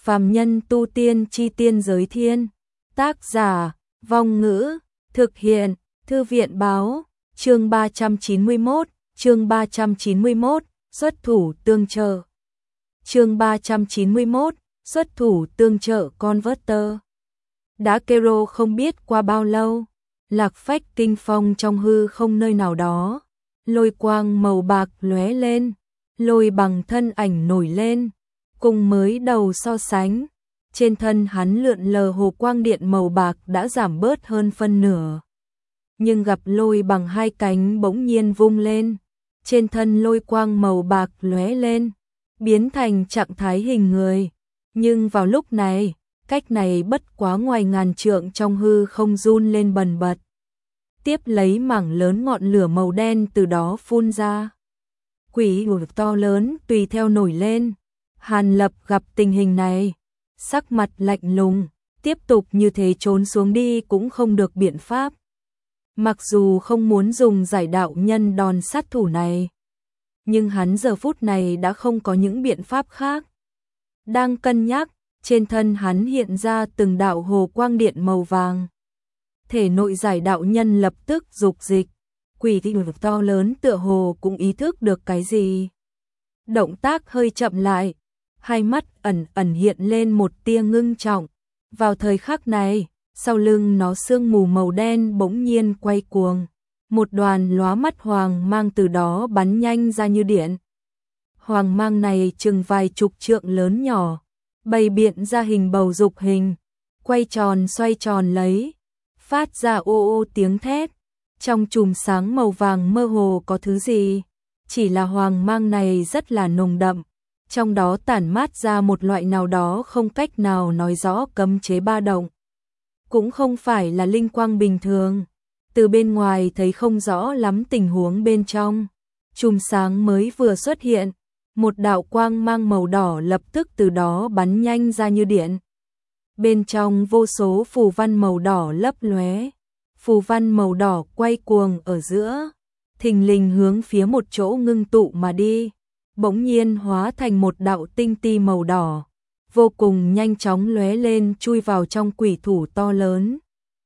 Phàm nhân tu tiên chi tiên giới thiên. Tác giả, Vong Ngữ, thực hiện, Thư viện báo, chương 391, xuất thủ tương trợ. Chương 391, xuất thủ tương trợ Converter. Đã kêu không biết qua bao lâu, lạc phách kinh phong trong hư không nơi nào đó, lôi quang màu bạc lóe lên, lôi bằng thân ảnh nổi lên, cùng mới đầu so sánh, trên thân hắn lượn lờ hồ quang điện màu bạc đã giảm bớt hơn phân nửa. Nhưng gặp lôi bằng hai cánh bỗng nhiên vung lên, trên thân lôi quang màu bạc lóe lên, biến thành trạng thái hình người. Nhưng vào lúc này, cách này bất quá ngoài ngàn trượng trong hư không run lên bần bật. Tiếp lấy mảng lớn ngọn lửa màu đen từ đó phun ra. Quỷ vực to lớn tùy theo nổi lên. Hàn Lập gặp tình hình này, sắc mặt lạnh lùng, tiếp tục như thế trốn xuống đi cũng không được biện pháp. Mặc dù không muốn dùng giải đạo nhân đòn sát thủ này, nhưng hắn giờ phút này đã không có những biện pháp khác. Đang cân nhắc, trên thân hắn hiện ra từng đạo hồ quang điện màu vàng. Thể nội giải đạo nhân lập tức dục dịch, quỷ vực to lớn tựa hồ cũng ý thức được cái gì. Động tác hơi chậm lại, hai mắt ẩn ẩn hiện lên một tia ngưng trọng. Vào thời khắc này, sau lưng nó sương mù màu đen bỗng nhiên quay cuồng, một đoàn lóa mắt hoàng mang từ đó bắn nhanh ra như điện. Hoàng mang này chừng vài chục trượng lớn nhỏ, bày biện ra hình bầu dục hình, quay tròn xoay tròn lấy, phát ra ô ô tiếng thét. Trong chùm sáng màu vàng mơ hồ có thứ gì, chỉ là hoàng mang này rất là nồng đậm, trong đó tản mát ra một loại nào đó không cách nào nói rõ cấm chế ba động. Cũng không phải là linh quang bình thường, từ bên ngoài thấy không rõ lắm tình huống bên trong. Chùm sáng mới vừa xuất hiện, một đạo quang mang màu đỏ lập tức từ đó bắn nhanh ra như điện. Bên trong vô số phù văn màu đỏ lấp lóe, phù văn màu đỏ quay cuồng ở giữa, thình lình hướng phía một chỗ ngưng tụ mà đi, bỗng nhiên hóa thành một đạo tinh ti màu đỏ, vô cùng nhanh chóng lóe lên chui vào trong quỷ thủ to lớn.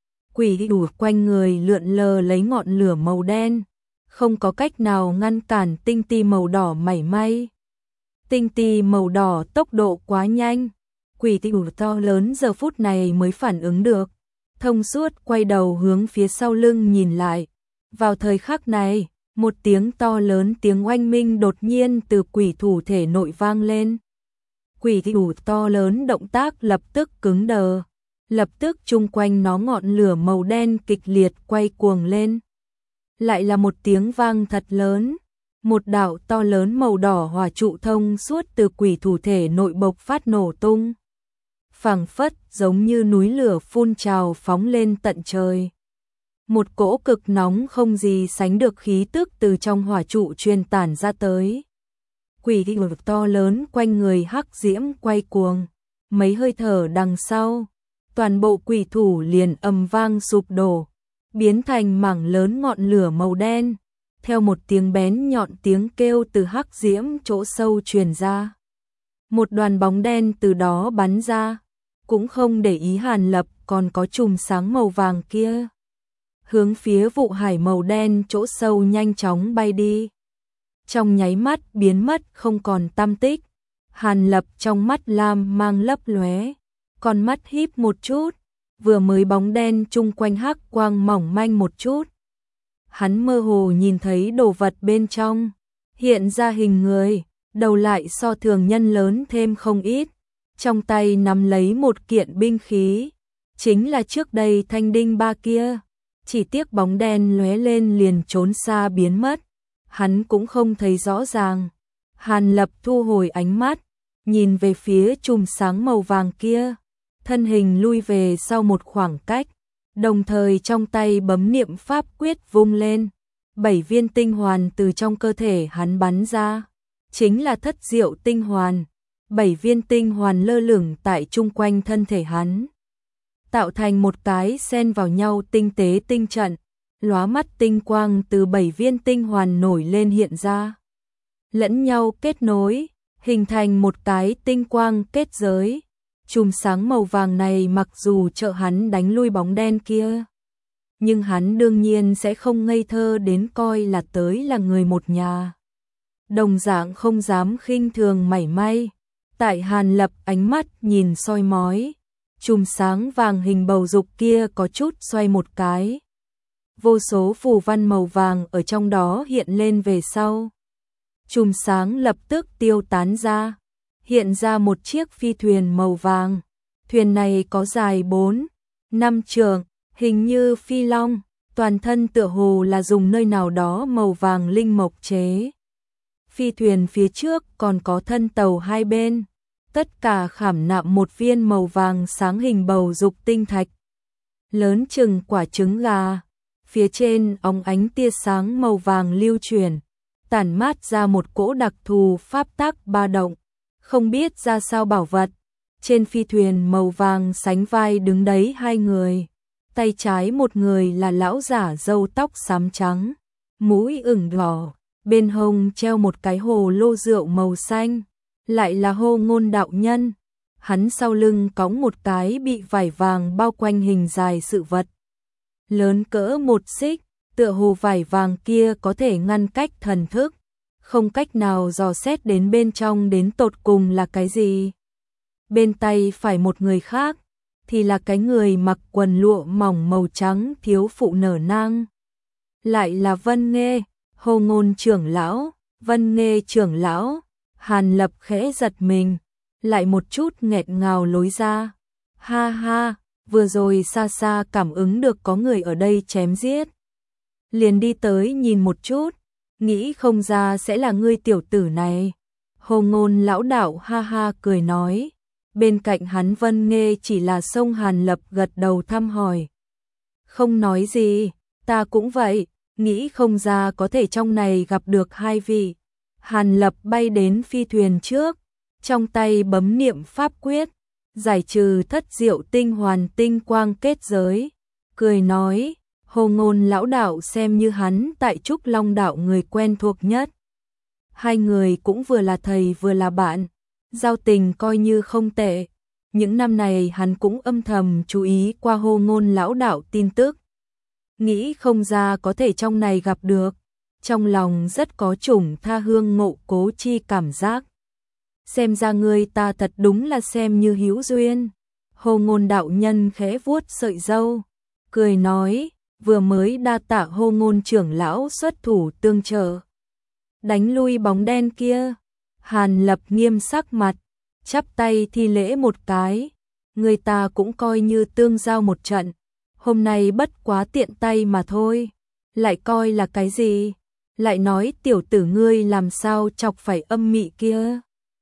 Quỷ thủ quanh người lượn lờ lấy ngọn lửa màu đen, không có cách nào ngăn cản tinh ti màu đỏ mảy may. Tinh ti màu đỏ tốc độ quá nhanh, quỷ thủ to lớn giờ phút này mới phản ứng được, thông suốt quay đầu hướng phía sau lưng nhìn lại. Vào thời khắc này, một tiếng to lớn tiếng oanh minh đột nhiên từ quỷ thủ thể nội vang lên. Quỷ thủ to lớn động tác lập tức cứng đờ, lập tức chung quanh nó ngọn lửa màu đen kịch liệt quay cuồng lên. Lại là một tiếng vang thật lớn, một đạo to lớn màu đỏ hỏa trụ thông suốt từ quỷ thủ thể nội bộc phát nổ tung. Phảng phất giống như núi lửa phun trào phóng lên tận trời. Một cỗ cực nóng không gì sánh được khí tức từ trong hỏa trụ truyền tản ra tới. Quỷ vực to lớn quanh người hắc diễm quay cuồng, mấy hơi thở đằng sau, toàn bộ quỷ thủ liền ầm vang sụp đổ, biến thành mảng lớn ngọn lửa màu đen, theo một tiếng bén nhọn tiếng kêu từ hắc diễm chỗ sâu truyền ra. Một đoàn bóng đen từ đó bắn ra, cũng không để ý Hàn Lập còn có chùm sáng màu vàng kia, hướng phía vụ hải màu đen chỗ sâu nhanh chóng bay đi. Trong nháy mắt biến mất không còn tăm tích. Hàn Lập trong mắt lam mang lấp lóe, con mắt híp một chút, vừa mới bóng đen chung quanh hắc quang mỏng manh một chút. Hắn mơ hồ nhìn thấy đồ vật bên trong, hiện ra hình người, đầu lại so thường nhân lớn thêm không ít, trong tay nắm lấy một kiện binh khí, chính là trước đây thanh đinh ba kia. Chỉ tiếc bóng đen lóe lên liền trốn xa biến mất, hắn cũng không thấy rõ ràng. Hàn Lập thu hồi ánh mắt, nhìn về phía chùm sáng màu vàng kia, thân hình lui về sau một khoảng cách, đồng thời trong tay bấm niệm pháp quyết vung lên, 7 viên tinh hoàn từ trong cơ thể hắn bắn ra, chính là thất diệu tinh hoàn. 7 viên tinh hoàn lơ lửng tại chung quanh thân thể hắn, tạo thành một cái xen vào nhau tinh tế tinh trận, lóa mắt tinh quang từ 7 viên tinh hoàn nổi lên hiện ra, lẫn nhau kết nối, hình thành một cái tinh quang kết giới, Chùm sáng màu vàng này mặc dù trợ hắn đánh lui bóng đen kia, nhưng hắn đương nhiên sẽ không ngây thơ đến coi là tới là người một nhà. Đồng dạng không dám khinh thường mảy may. Tại Hàn Lập ánh mắt nhìn soi mói, chùm sáng vàng hình bầu dục kia có chút xoay một cái. Vô số phù văn màu vàng ở trong đó hiện lên về sau. Chùm sáng lập tức tiêu tán ra, hiện ra một chiếc phi thuyền màu vàng. Thuyền này có dài 4-5 trượng, hình như phi long, toàn thân tựa hồ là dùng nơi nào đó màu vàng linh mộc chế. Phi thuyền phía trước còn có thân tàu hai bên, tất cả khảm nạm một viên màu vàng sáng hình bầu dục tinh thạch, lớn chừng quả trứng gà. Phía trên óng ánh tia sáng màu vàng lưu chuyển, tản mát ra một cỗ đặc thù pháp tắc ba động, không biết ra sao bảo vật. Trên phi thuyền màu vàng sánh vai đứng đấy hai người, tay trái một người là lão giả râu tóc xám trắng, mũi ửng đỏ, bên hông treo một cái hồ lô rượu màu xanh, lại là Hô Ngôn đạo nhân. Hắn sau lưng cõng một cái bị vải vàng bao quanh hình dài sự vật lớn cỡ một xích, tựa hồ vải vàng kia có thể ngăn cách thần thức, không cách nào dò xét đến bên trong đến tột cùng là cái gì. Bên tay phải một người khác thì là cái người mặc quần lụa mỏng màu trắng thiếu phụ nở nang, lại là Vân Nghê, Hô Ngôn trưởng lão. Vân Nghê trưởng lão. Hàn Lập khẽ giật mình, lại một chút nghẹn ngào lối ra. Ha ha, vừa rồi xa xa cảm ứng được có người ở đây chém giết, liền đi tới nhìn một chút, nghĩ không ra sẽ là ngươi tiểu tử này. Hô Ngôn lão đạo ha ha cười nói. Bên cạnh hắn Vân Nghê chỉ là xông Hàn Lập gật đầu thăm hỏi. Không nói gì, ta cũng vậy, nghĩ không ra có thể trong này gặp được hai vị. Hàn Lập bay đến phi thuyền trước, trong tay bấm niệm pháp quyết, giải trừ thất diệu tinh hoàn tinh quang kết giới, cười nói. Hô Ngôn lão đạo xem như hắn tại Trúc Long đạo người quen thuộc nhất. Hai người cũng vừa là thầy vừa là bạn, giao tình coi như không tệ. Những năm này hắn cũng âm thầm chú ý qua Hô Ngôn lão đạo tin tức, nghĩ không ra có thể trong này gặp được, trong lòng rất có chủng tha hương ngộ cố chi cảm giác. Xem ra ngươi ta thật đúng là xem như hữu duyên. Hô Ngôn đạo nhân khẽ vuốt sợi râu, cười nói. Vừa mới đa tạ Hô Ngôn trưởng lão xuất thủ tương trợ, đánh lui bóng đen kia. Hàn Lập nghiêm sắc mặt, chắp tay thi lễ một cái. Người ta cũng coi như tương giao một trận, hôm nay bất quá tiện tay mà thôi. Lại coi là cái gì? Lại nói tiểu tử ngươi làm sao chọc phải âm mị kia?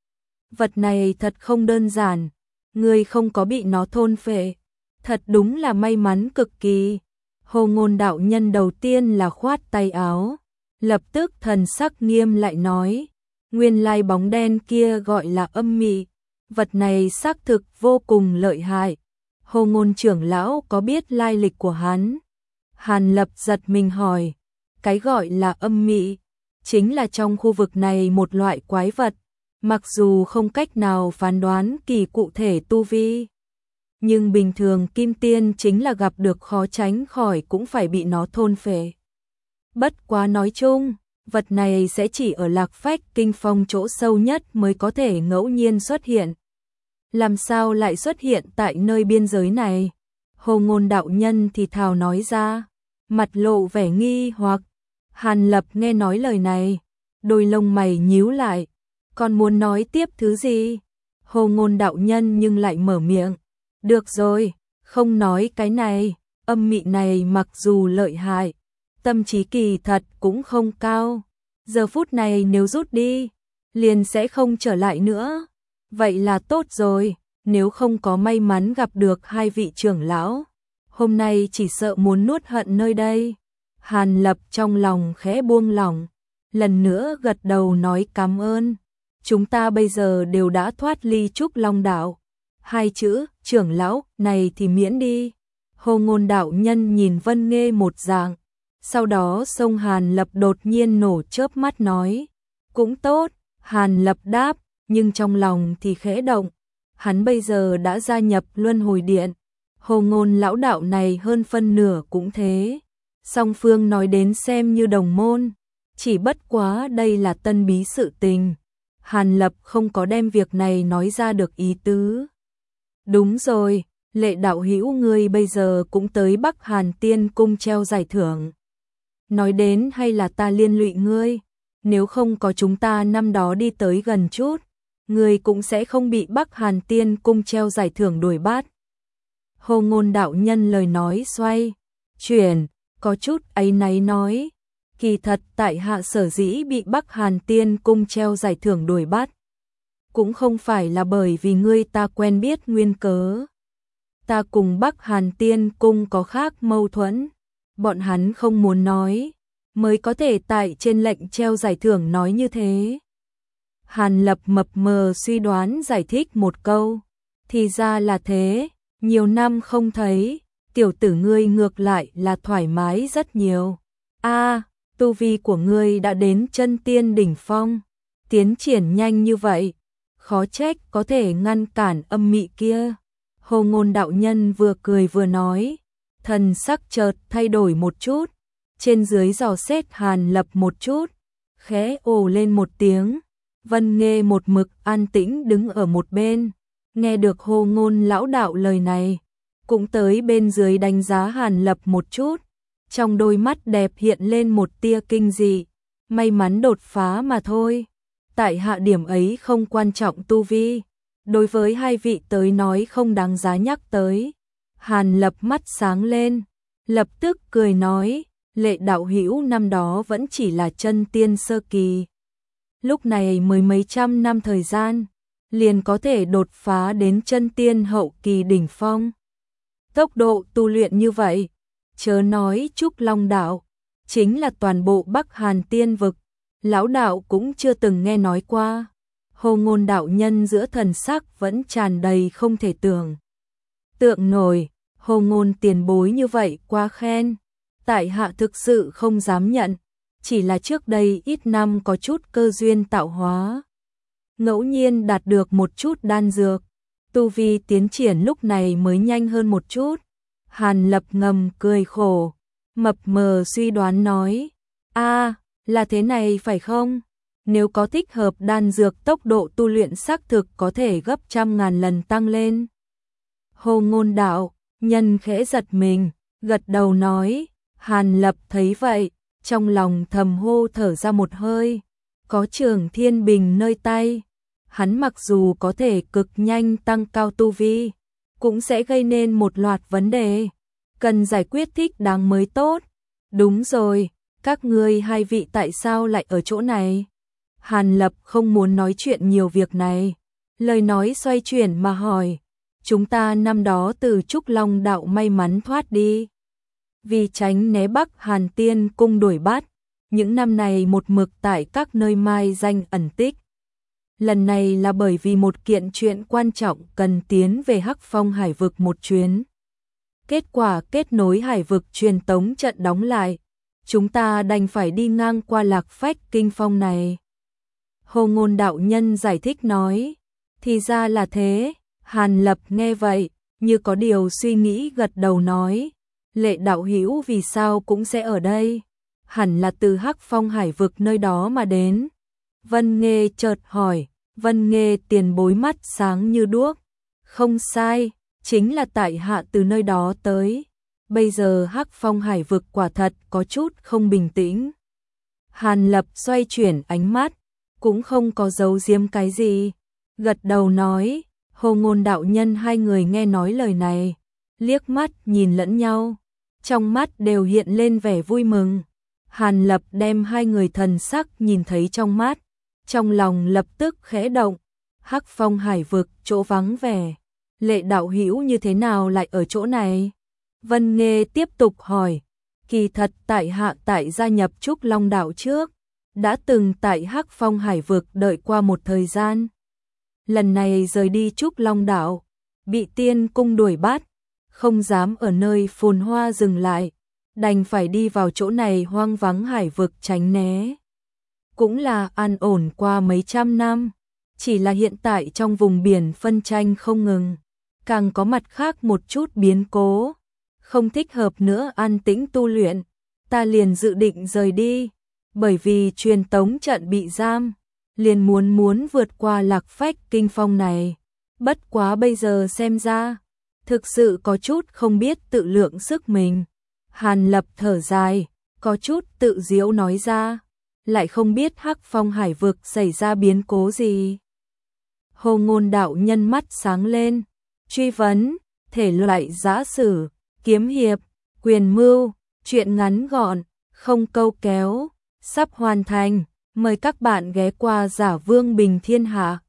Vật này thật không đơn giản, ngươi không có bị nó thôn phệ, thật đúng là may mắn cực kỳ. Hô Ngôn đạo nhân đầu tiên là khoát tay áo, lập tức thần sắc nghiêm lại nói. Nguyên lai bóng đen kia gọi là âm mị, vật này xác thực vô cùng lợi hại. Hô Ngôn trưởng lão có biết lai lịch của hắn? Hàn Lập giật mình hỏi. Cái gọi là âm mị, chính là trong khu vực này một loại quái vật, mặc dù không cách nào phán đoán kỳ cụ thể tu vi, nhưng bình thường kim tiên chính là gặp được khó tránh khỏi cũng phải bị nó thôn phệ. Bất quá nói chung, vật này sẽ chỉ ở Lạc Phách Kinh Phong chỗ sâu nhất mới có thể ngẫu nhiên xuất hiện. Làm sao lại xuất hiện tại nơi biên giới này? Hô Ngôn đạo nhân thì thào nói ra, mặt lộ vẻ nghi hoặc. Hàn Lập nghe nói lời này, đôi lông mày nhíu lại, còn muốn nói tiếp thứ gì? Hô Ngôn đạo nhân nhưng lại mở miệng. Được rồi, không nói cái này, âm mị này mặc dù lợi hại, tâm trí kỳ thật cũng không cao. Giờ phút này nếu rút đi, liền sẽ không trở lại nữa. Vậy là tốt rồi, nếu không có may mắn gặp được hai vị trưởng lão, hôm nay chỉ sợ muốn nuốt hận nơi đây. Hàn Lập trong lòng khẽ buông lỏng, lần nữa gật đầu nói cảm ơn. Chúng ta bây giờ đều đã thoát ly Trúc Long đạo. Hai chữ trưởng lão này thì miễn đi. Hô Ngôn đạo nhân nhìn Vân Nghê một dạng, sau đó xông Hàn Lập đột nhiên nổ chớp mắt nói. Cũng tốt, Hàn Lập đáp, nhưng trong lòng thì khẽ động. hắn bây giờ đã gia nhập Luân Hồi Điện. Hồ Ngôn lão đạo này hơn phân nửa cũng thế. Song phương nói đến xem như đồng môn, chỉ bất quá đây là tân bí sự tình. Hàn Lập không có đem việc này nói ra được ý tứ. Đúng rồi, Lệ đạo hữu ngươi bây giờ cũng tới Bắc Hàn Tiên Cung treo giải thưởng. Nói đến hay là ta liên lụy ngươi, nếu không có chúng ta năm đó đi tới gần chút, ngươi cũng sẽ không bị Bắc Hàn Tiên Cung treo giải thưởng đuổi bắt. Hồ Ngôn đạo nhân lời nói xoay chuyển, có chút áy náy nói, kỳ thật tại hạ sở dĩ bị Bắc Hàn Tiên Cung treo giải thưởng đuổi bắt, cũng không phải là bởi vì ngươi ta quen biết nguyên cớ. Ta cùng Bắc Hàn Tiên Cung có khác mâu thuẫn, bọn hắn không muốn nói, mới có thể tại trên lệnh treo giải thưởng nói như thế. Hàn Lập mập mờ suy đoán giải thích một câu, thì ra là thế, nhiều năm không thấy, tiểu tử ngươi ngược lại là thoải mái rất nhiều. A, tu vi của ngươi đã đến chân tiên đỉnh phong, tiến triển nhanh như vậy, khó trách có thể ngăn cản âm mị kia. Hồ Ngôn đạo nhân vừa cười vừa nói, thần sắc chợt thay đổi một chút, trên dưới dò xét Hàn Lập một chút, khẽ ồ lên một tiếng. Vân Nghê một mực an tĩnh đứng ở một bên, nghe được Hồ Ngôn lão đạo lời này, cũng tới bên dưới đánh giá Hàn Lập một chút, trong đôi mắt đẹp hiện lên một tia kinh dị, may mắn đột phá mà thôi. Tại hạ điểm ấy không quan trọng tu vi, đối với hai vị tới nói không đáng giá nhắc tới. Hàn Lập mắt sáng lên, lập tức cười nói, Lệ đạo hữu năm đó vẫn chỉ là chân tiên sơ kỳ. Lúc này mới mấy trăm năm thời gian, liền có thể đột phá đến chân tiên hậu kỳ đỉnh phong. Tốc độ tu luyện như vậy, chớ nói Trúc Long đạo, chính là toàn bộ Bắc Hàn Tiên vực, lão đạo cũng chưa từng nghe nói qua. Hồ Ngôn đạo nhân giữa thần sắc vẫn tràn đầy không thể tưởng tượng nổi, Hồ Ngôn tiền bối như vậy quá khen, tại hạ thực sự không dám nhận, chỉ là trước đây ít năm có chút cơ duyên tạo hóa, ngẫu nhiên đạt được một chút đan dược, tu vi tiến triển lúc này mới nhanh hơn một chút. Hàn Lập ngầm cười khổ, mập mờ suy đoán nói, a, là thế này phải không? Nếu có thích hợp đan dược tốc độ tu luyện xác thực có thể gấp trăm ngàn lần tăng lên. Hồ Ngôn đạo nhân khẽ giật mình, gật đầu nói. Hàn Lập thấy vậy, trong lòng thầm hô thở ra một hơi, có Trường Thiên Bình nơi tay, hắn mặc dù có thể cực nhanh tăng cao tu vi, cũng sẽ gây nên một loạt vấn đề, cần giải quyết thích đáng mới tốt. Đúng rồi, các ngươi hai vị tại sao lại ở chỗ này? Hàn Lập không muốn nói chuyện nhiều việc này, lời nói xoay chuyển mà hỏi, chúng ta năm đó từ Trúc Long đạo may mắn thoát đi, vì tránh né Bắc Hàn Tiên Cung đuổi bắt, những năm này một mực tại các nơi mai danh ẩn tích. Lần này là bởi vì một kiện chuyện quan trọng cần tiến về Hắc Phong Hải vực một chuyến. Kết quả kết nối hải vực truyền tống trận đóng lại, chúng ta đành phải đi ngang qua Lạc Phách Kinh Phong này. Hồ Ngôn đạo nhân giải thích nói, thì ra là thế. Hàn Lập nghe vậy, như có điều suy nghĩ gật đầu nói, Lệ đạo hữu vì sao cũng sẽ ở đây? Hẳn là từ Hắc Phong Hải vực nơi đó mà đến. Vân Nghê chợt hỏi, Vân Nghê tiền bối mắt sáng như đuốc. Không sai, chính là tại hạ từ nơi đó tới. Bây giờ Hắc Phong Hải vực quả thật có chút không bình tĩnh. Hàn Lập xoay chuyển ánh mắt, cũng không có giấu giếm cái gì, gật đầu nói. Hồ Ngôn đạo nhân hai người nghe nói lời này, liếc mắt nhìn lẫn nhau, trong mắt đều hiện lên vẻ vui mừng. Hàn Lập đem hai người thần sắc nhìn thấy trong mắt, trong lòng lập tức khẽ động. Hắc Phong Hải vực chỗ vắng vẻ, Lệ đạo hữu như thế nào lại ở chỗ này? Vân Nghê tiếp tục hỏi, kỳ thật tại hạ tại gia nhập Trúc Long đạo trước, đã từng tại Hắc Phong Hải vực đợi qua một thời gian. Lần này rời đi Trúc Long đạo, bị Tiên Cung đuổi bắt, không dám ở nơi phồn hoa dừng lại, đành phải đi vào chỗ này hoang vắng hải vực tránh né. Cũng là an ổn qua mấy trăm năm, chỉ là hiện tại trong vùng biển phân tranh không ngừng, càng có mặt khác một chút biến cố, không thích hợp nữa an tĩnh tu luyện, ta liền dự định rời đi, bởi vì truyền tống trận bị giam, liền muốn vượt qua Lạc Phách Kinh Phong này, bất quá bây giờ xem ra, thực sự có chút không biết tự lượng sức mình. Hàn Lập thở dài, có chút tự giễu nói ra, lại không biết Hắc Phong hải vực xảy ra biến cố gì. Hồ Ngôn đạo nhân mắt sáng lên, truy vấn, thể loại giã sử, kiếm hiệp, quyền mưu, truyện ngắn gọn, không câu kéo, sắp hoàn thành, mời các bạn ghé qua Giả Vương Bình Thiên Hạ.